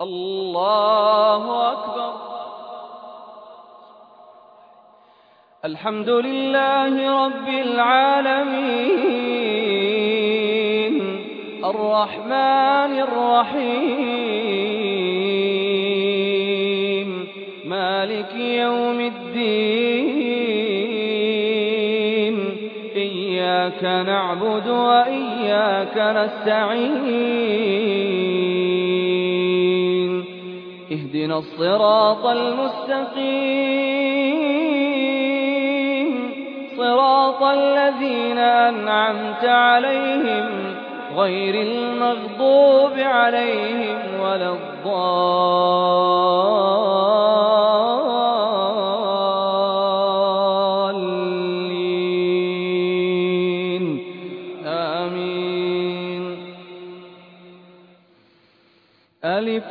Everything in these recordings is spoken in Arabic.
الله أكبر. الحمد لله رب العالمين الرحمن الرحيم مالك يوم الدين إياك نعبد وإياك نستعين اهدنا الصراط المستقيم صراط الذين أنعمت عليهم غير المغضوب عليهم ولا الضالين آمين. ألف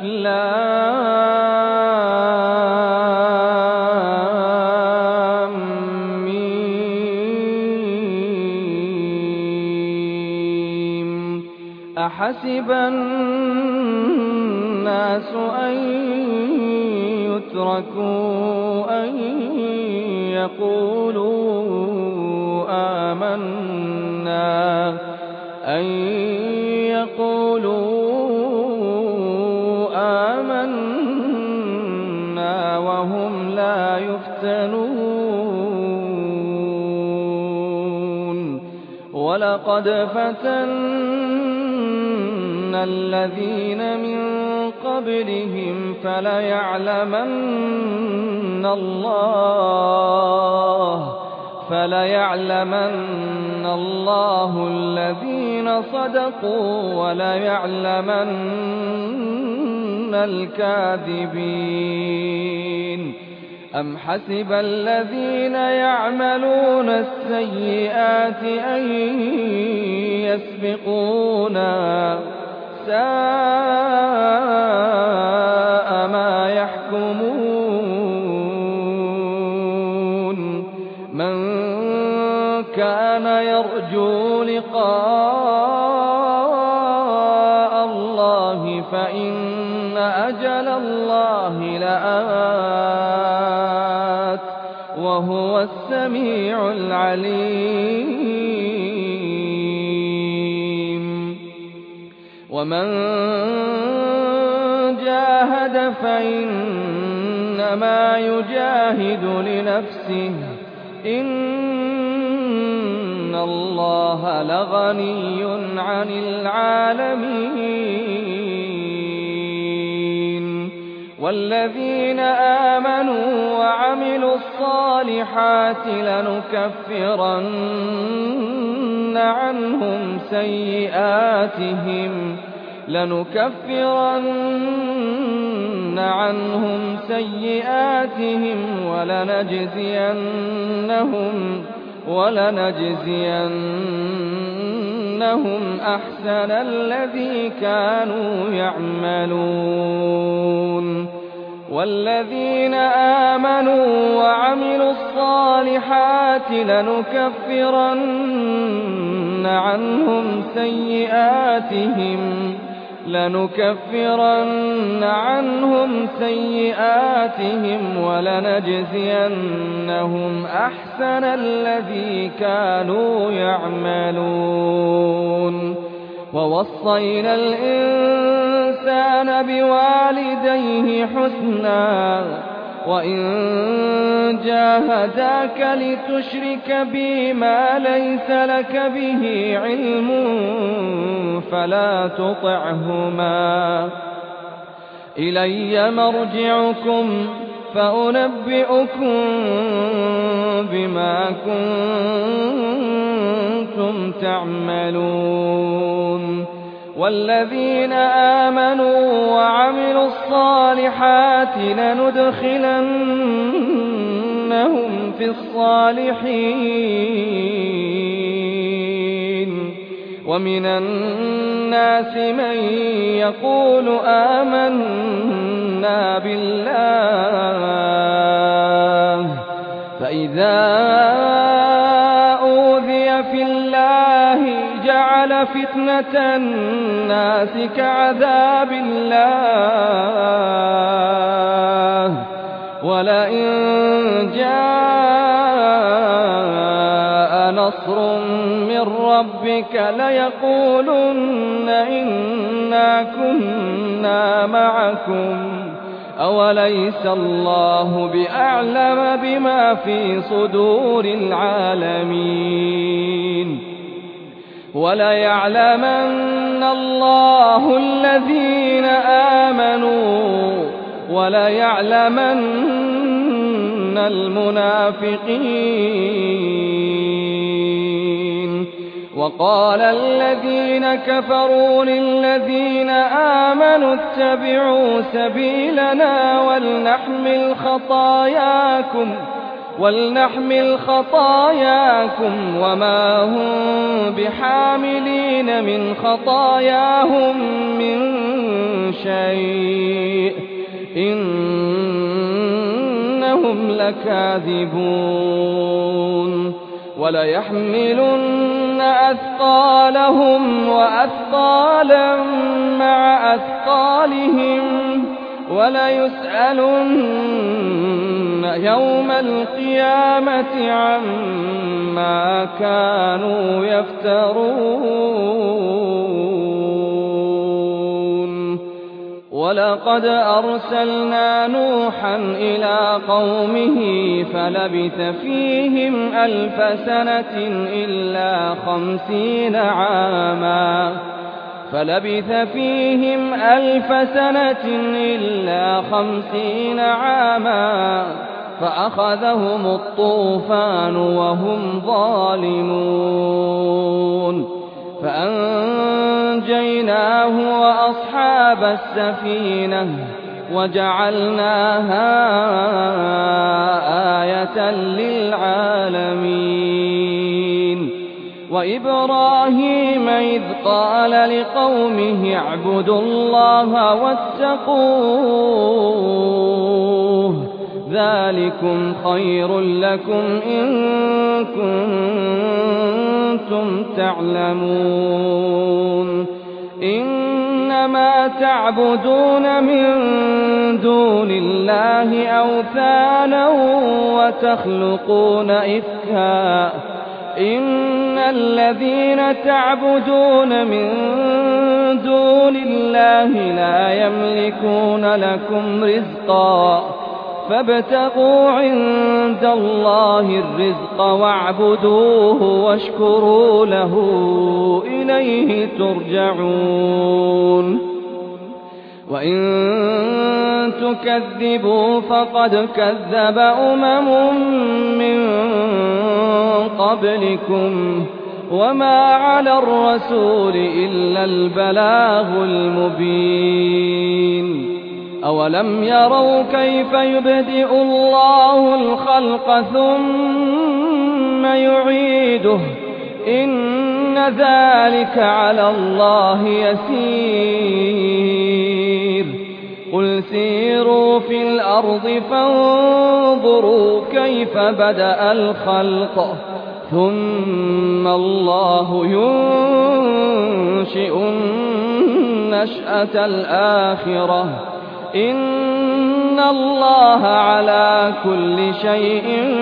لام ميم أحسب الناس أن يتركوا أن يقولوا آمنا وهم لا يفتنون. ولقد فتنا الذين من قبلهم فليعلمن الله الذين صدقوا وليعلمن الكاذبين. أم حسب الذين يعملون السيئات أن يسبقونا ساء ما يحكمون. من كان يرجو لقاء الله فإن أجل الله لآت وهو السميع العليم. ومن جاهد فإنما يجاهد لنفسه إن الله لغني عن العالمين. والذين آمنوا وعملوا الصالحات لنكفرن عنهم سيئاتهم ولنجزينهم أحسن الذي كانوا يعملون. والذين آمنوا وعملوا الصالحات لنكفرن عنهم سيئاتهم ولنجزينهم أحسن الذي كانوا يعملون. ووصينا الإنسان بوالديه حسنا وإن جاهداك لتشرك بي ما ليس لك به علم فلا تطعهما إلي مرجعكم فأنبئكم بما كنتم تعملون. والذين آمنوا وعملوا الصالحات لندخلنهم في الصالحين. ومن الناس من يقول آمنا بالله فإذا أوذي في الله جعل فتنة الناس كعذاب الله ولئن جاء نصر من ربك ليقولن إنا كنا معكم أوليس الله بأعلم بما في صدور العالمين وليعلمن الله الذين آمنوا وليعلمن المنافقين وقال الذين كفروا للذين آمنوا اتبعوا سبيلنا ولنحمل خطاياكم وما هم بحاملين من خطاياهم من شيء إنهم لكاذبون وليحملن أثقالهم وأثقالا مع أثقالهم وليسألن يوم القيامة عما كانوا يفترون ولقد أرسلنا نوحا إلى قومه فلبث فيهم 1000 سنة إلا 50 عاما فأخذهم الطوفان وهم ظالمون فأنجيناه وأصحاب السفينة وجعلناها آية للعالمين وإبراهيم إذ قال لقومه اعبدوا الله واتقوه ذلكم خير لكم إن كنتم تعلمون إنما تعبدون من دون الله أوثانا وتخلقون إفكا إن الذين تعبدون من دون الله لا يملكون لكم رزقا فابتغوا عند الله الرزق واعبدوه واشكروا له إليه ترجعون وإن تكذبوا فقد كذب من قبلكم وما على الرسول إلا البلاغ المبين أولم يروا كيف يبدئ الله الخلق ثم يعيده إن ذلك على الله يسير قل سيروا في الأرض فانظروا كيف بدأ الخلق ثم الله ينشئ النشأة الآخرة إن الله على كل شيء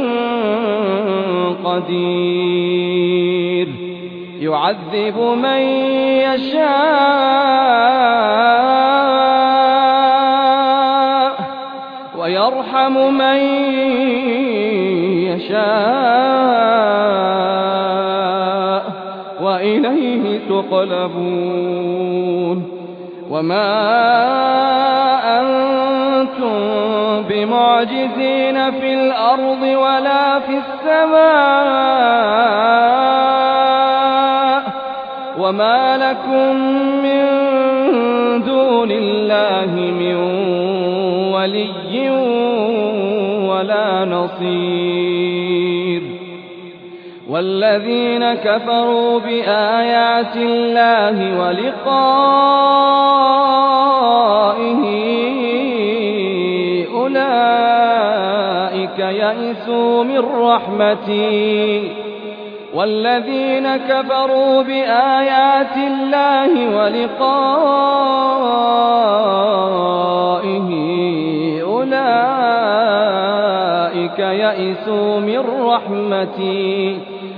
قدير يعذب من يشاء ويرحم من يشاء وإليه تقلبون وما أنتم بمعجزين في الأرض ولا في السماء وما لكم من دون الله من ولي ولا نصير والذين كفروا بآيات الله ولقائه أولئك يئسوا من رحمتي والذين كفروا بآيات الله ولقائه أولئك أولئك يئسوا من رحمتي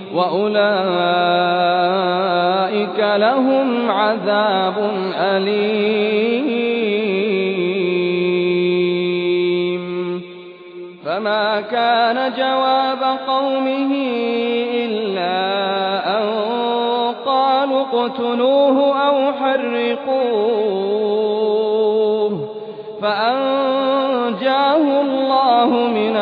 وأولئك لهم عذاب أليم فما كان جواب قومه إلا أن قالوا اقتلوه أو حرقوه فأنجاه الله من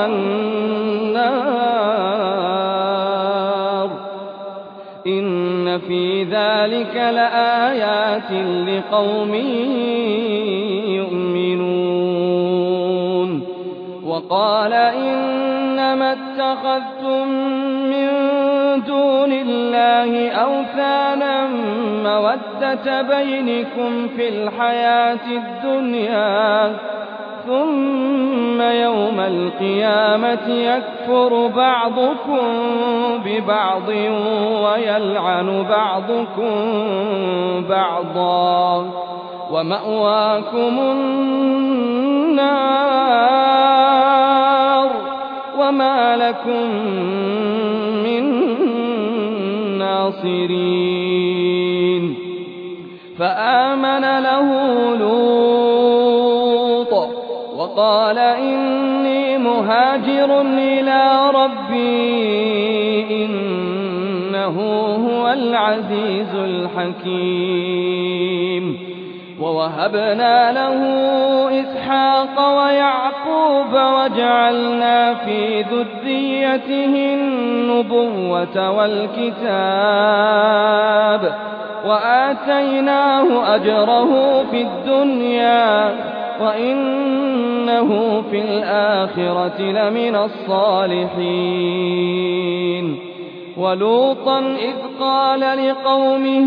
النار إن في ذلك لآيات لقوم يؤمنون وقال إنما اتخذتم من دون الله أوثانا مودة بينكم في الحياة الدنيا ثم يوم القيامة يكفر بعضكم ببعض ويلعن بعضكم بعضا ومأواكم النار وما لكم من ناصرين فآمن له لوط وقال إني مهاجر إلى ربي إنه هو العزيز الحكيم ووهبنا له إسحاق ويعقوب وجعلنا في ذريته النبوة والكتاب وآتيناه أجره في الدنيا وإنه في الآخرة لمن الصالحين ولوطا إذ قال لقومه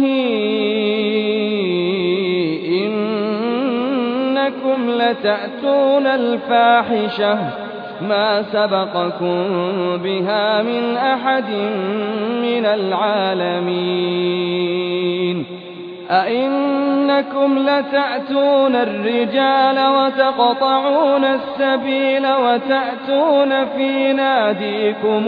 إنكم لتأتون الفاحشة ما سبقكم بها من أحد من العالمين أئنكم لتأتون الرجال وتقطعون السبيل وتأتون في ناديكم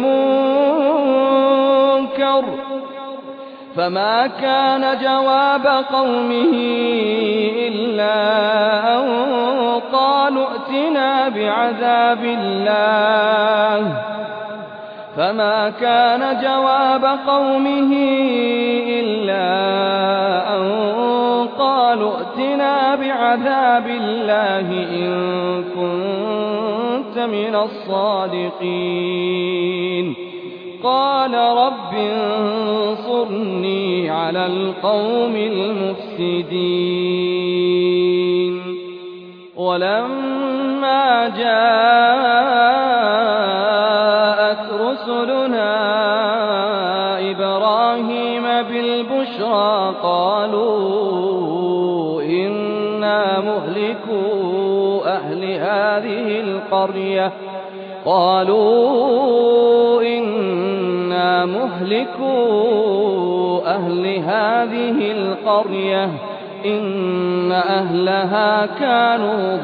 المنكر فما كان جواب قومه إلا أن قالوا ائتنا بعذاب الله فما كان جواب قومه إلا أن قالوا ائتنا بعذاب الله إن كنت من الصادقين قال رب انصرني على القوم المفسدين ولما جاءت رسلنا إبراهيم بالبشرى قالوا إنا مهلكو أهل هذه القرية إن أهلها كانوا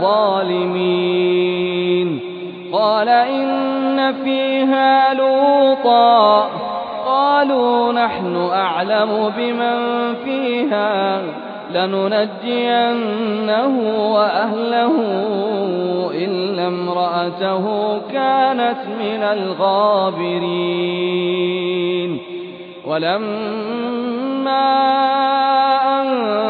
ظالمين قال إن فيها لوطا قالوا نحن أعلم بمن فيها لننجينه وأهله إلا امرأته كانت من الغابرين ولما أن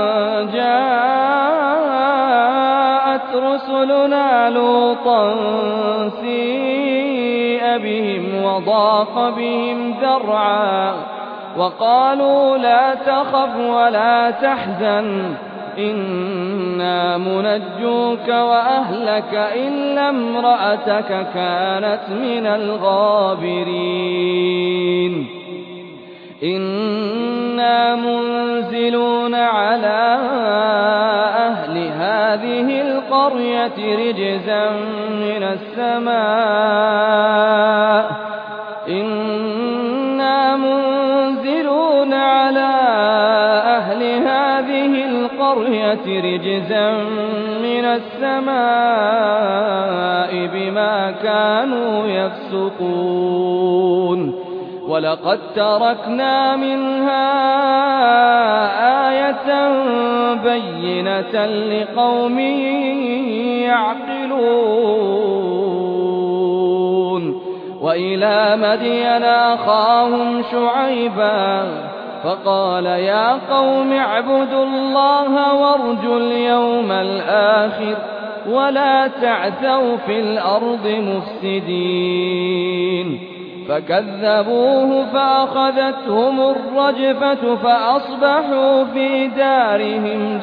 جاءت رسلنا لوطا سيء بهم وضاق بهم ذرعا وقالوا لا تخف ولا تحزن إنا منجوك وأهلك إلا امرأتك كانت من الغابرين إنا منزلون على أهل هذه القرية رجزا من السماء إنا منزلون على أهل هذه القرية القرية رجزا من السماء بما كانوا يفسقون ولقد تركنا منها آية بينة لقوم يعقلون وإلى مدين أخاهم شعيبا فقال يا قوم اعبدوا الله وارجوا اليوم الآخر ولا تعثوا في الأرض مفسدين فكذبوه فأخذتهم الرجفة فأصبحوا في دارهم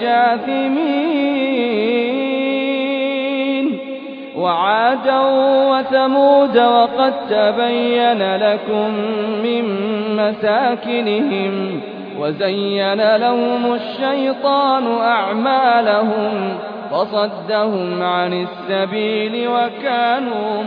جاثمين وعادا وثمود وقد تبين لكم من مساكنهم وزين لهم الشيطان أعمالهم فصدهم عن السبيل وكانوا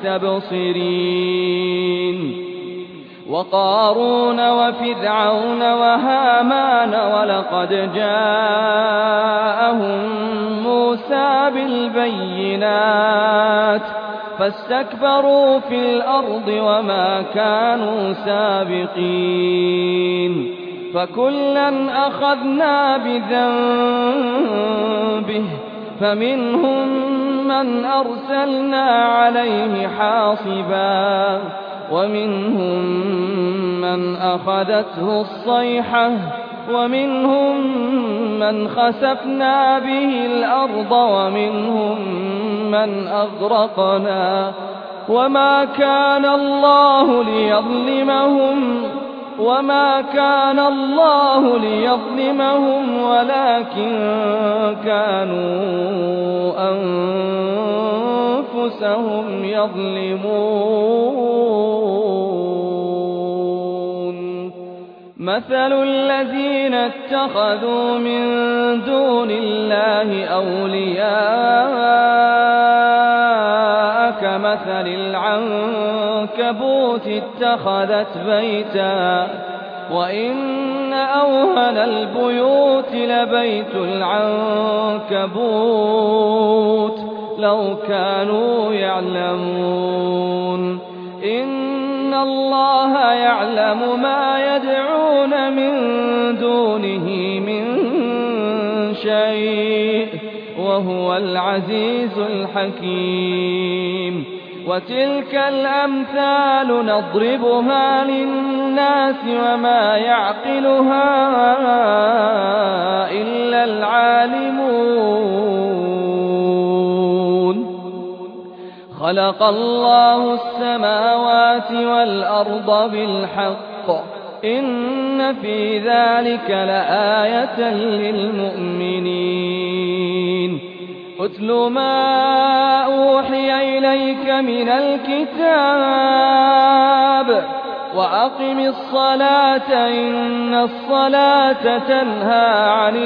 مستبصرين وقارون وفرعون وهامان ولقد جاءهم موسى بالبينات فاستكبروا في الأرض وما كانوا سابقين فكلا أخذنا بذنبه فمنهم من أرسلنا عليه حاصبا ومنهم من أخذته الصيحة ومنهم من خسفنا به الأرض ومنهم من أغرقنا وما كان الله ليظلمهم ولكن كانوا أنفسهم يظلمون مثل الذين اتخذوا من دون الله أولياء كمثل العنكبوت اتخذت بيتا وإن أوهن البيوت لبيت العنكبوت لو كانوا يعلمون إن الله يعلم ما يدعون من دونه من شيء وهو العزيز الحكيم وتلك الأمثال نضربها للناس وما يعقلها إلا العالمون خلق الله السماوات والأرض بالحق إن في ذلك لآية للمؤمنين اتل ما أوحي إليك من الكتاب وأقم الصلاة إن الصلاة تنهى عن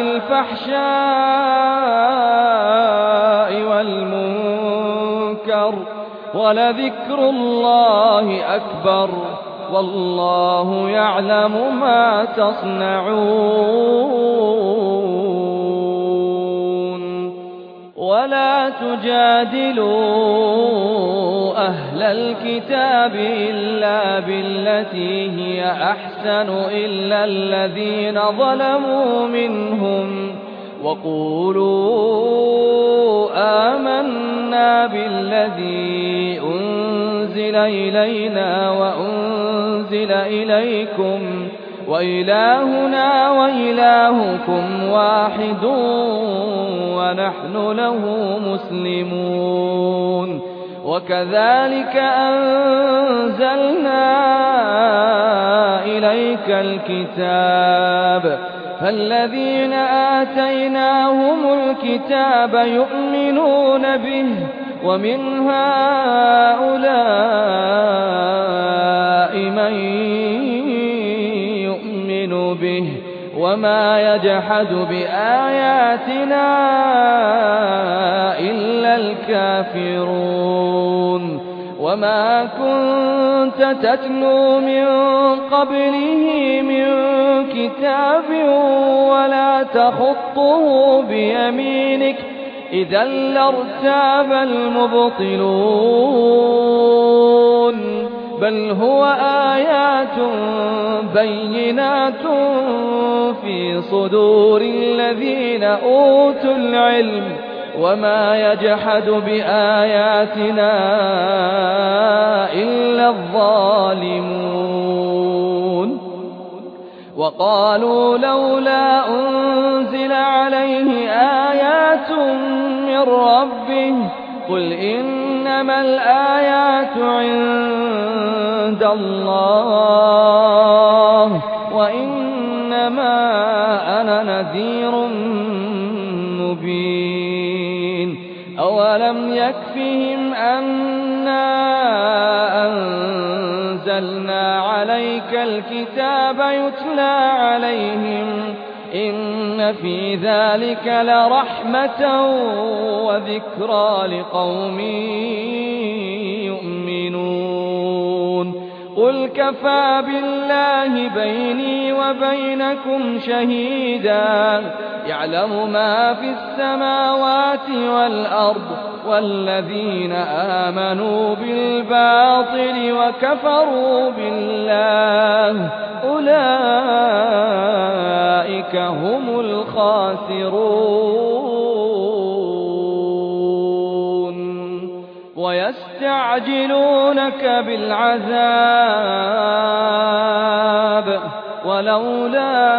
الفحشاء والمنكر ولذكر الله أكبر والله يعلم ما تصنعون ولا تجادلوا أهل الكتاب إلا بالتي هي أحسن إلا الذين ظلموا منهم وقولوا آمنا بالذي أنزل إلينا وأنزل إليكم وإلهنا وإلهكم واحد ونحن له مسلمون وكذلك أنزلنا إليك الكتاب فالذين آتيناهم الكتاب يؤمنون به ومن هؤلاء من يؤمن به وما يجحد بآياتنا إلا الكافرون وما كنت تتلو من قبله من كتاب ولا تخطه بيمينك إذا لارتاب المبطلون بل هو آيات بينات في صدور الذين أوتوا العلم وما يجحد بآياتنا إلا الظالمون وقالوا لولا أنزل عليه آيات من ربه قل إنما الآيات عند الله وإنما أنا نذير مبين أولم يكفهم أنا أنزلنا عليك الكتاب يتلى عليهم إن في ذلك لرحمة وذكرى لقوم يؤمنون قل كفى بالله بيني وبينكم شهيدا يعلم ما في السماوات والأرض والذين آمنوا بالباطل وكفروا بالله أولئك هم الخاسرون ويستعجلونك بالعذاب ولولا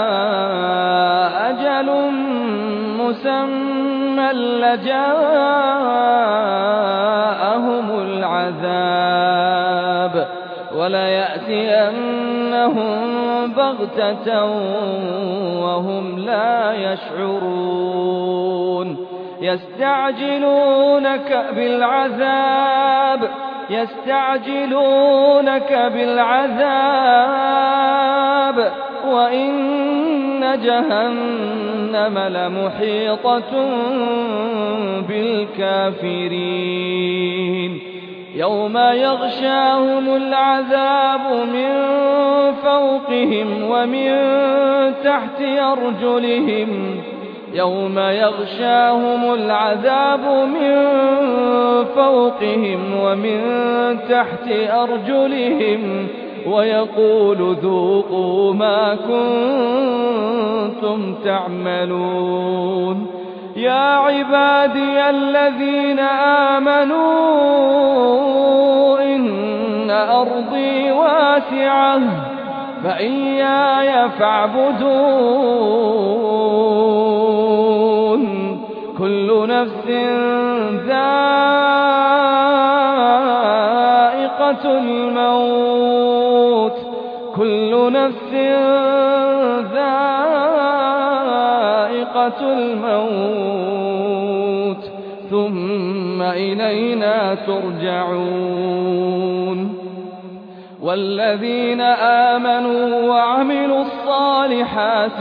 أجل مسمى لجاءهم العذاب وليأتينهم بغتة وهم لا يشعرون يستعجلونك بالعذاب وإن جهنم لمحيطة بالكافرين يوم يغشاهم العذاب من فوقهم ومن تحت أرجلهم يوم يغشاهم العذاب من فوقهم ومن تحت أرجلهم ويقول ذوقوا ما كنتم تعملون يا عبادي الذين آمنوا إن أرضي واسعة فإياي فاعبدون كل نفس ذائقة الموت ثم إلينا ترجعون والذين آمنوا وعملوا الصالحات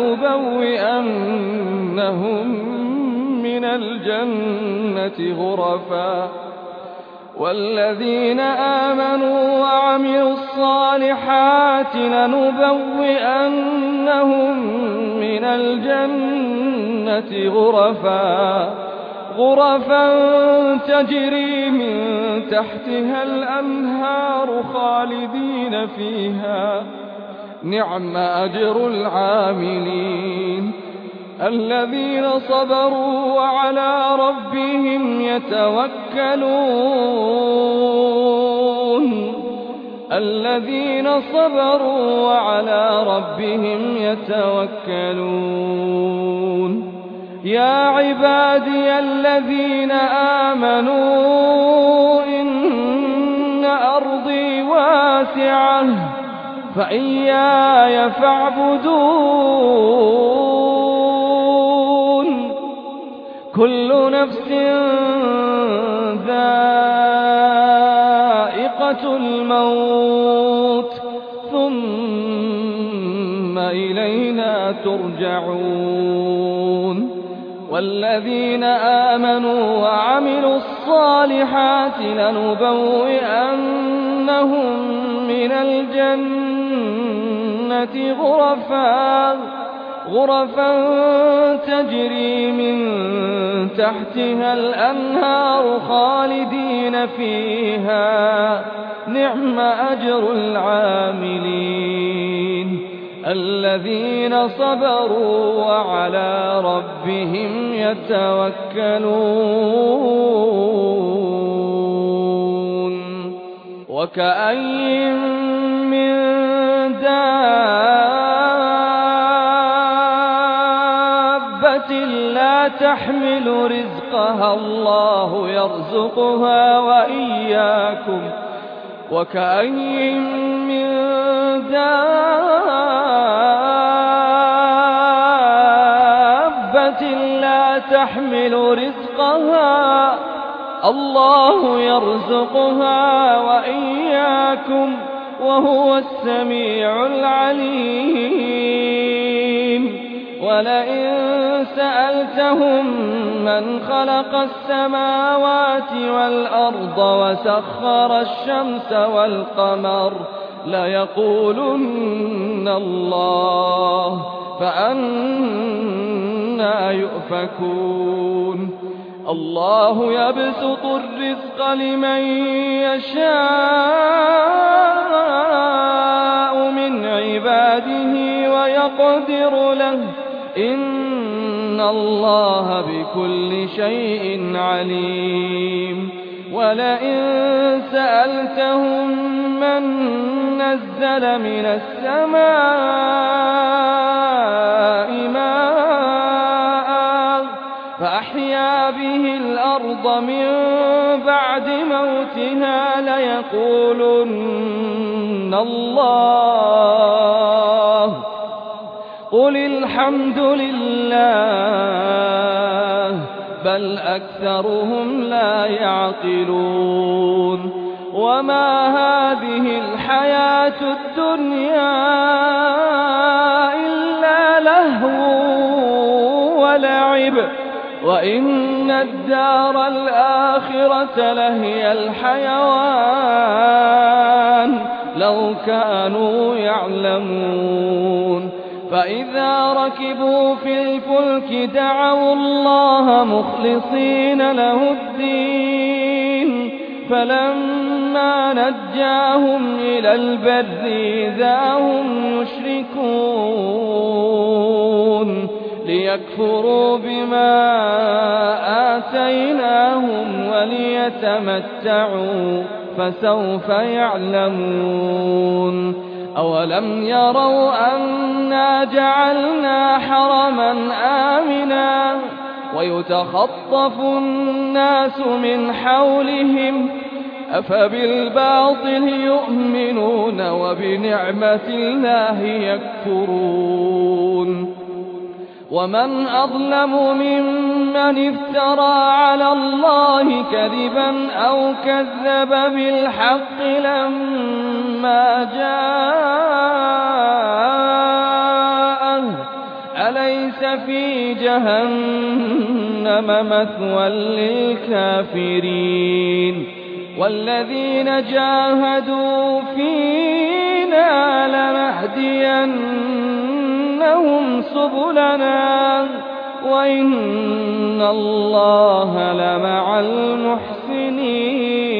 لنبوئنهم من الجنة غرفا والذين آمنوا وعملوا الصالحات لنبوئنهم من الجنة غرفا تجري من تحتها الأنهار خالدين فيها نعم أجر العاملين الذين صبروا وعلى ربهم يتوكلون يا عبادي الذين آمنوا إن أرضي واسعة فإياي فاعبدون كل نفس ذائقة الموت ثم إلينا ترجعون والذين آمنوا وعملوا الصالحات لنبوئنهم من الجنة غرفا تجري من تحتها الأنهار خالدين فيها نعم أجر العاملين الذين صبروا وعلى ربهم يتوكلون وكأين من دابة لا تحمل رزقها الله يرزقها وإياكم وكأين من دابة لا تحمل رزقها الله يرزقها وإياكم وهو السميع العليم ولئن سألتهم من خلق السماوات والأرض وسخر الشمس والقمر ليقولن الله فأنى يؤفكون الله يبسط الرزق لمن يشاء من عباده ويقدر له إن الله بكل شيء عليم ولئن سألتهم من نزل من السماء ماء فأحيا به الأرض من بعد موتها ليقولن الله قل الحمد لله بل أكثرهم لا يعقلون وما هذه الحياة الدنيا إلا لهو ولعب وإن الدار الآخرة لهي الحيوان لو كانوا يعلمون فإذا ركبوا في الفلك دعوا الله مخلصين له الدين فلما نجاهم إلى البر إذا هم يشركون ليكفروا بما آتيناهم وليتمتعوا فسوف يعلمون أولم يروا أنا جعلنا حرما آمنا ويتخطف الناس من حولهم أفبالباطل يؤمنون وبنعمة الله يكفرون ومن أظلم ممن افترى على الله كذبا أو كذب بالحق لما جاءه أليس في جهنم مثوى للكافرين والذين جاهدوا فينا لنهدينهم سبلنا وإن الله لمع المحسنين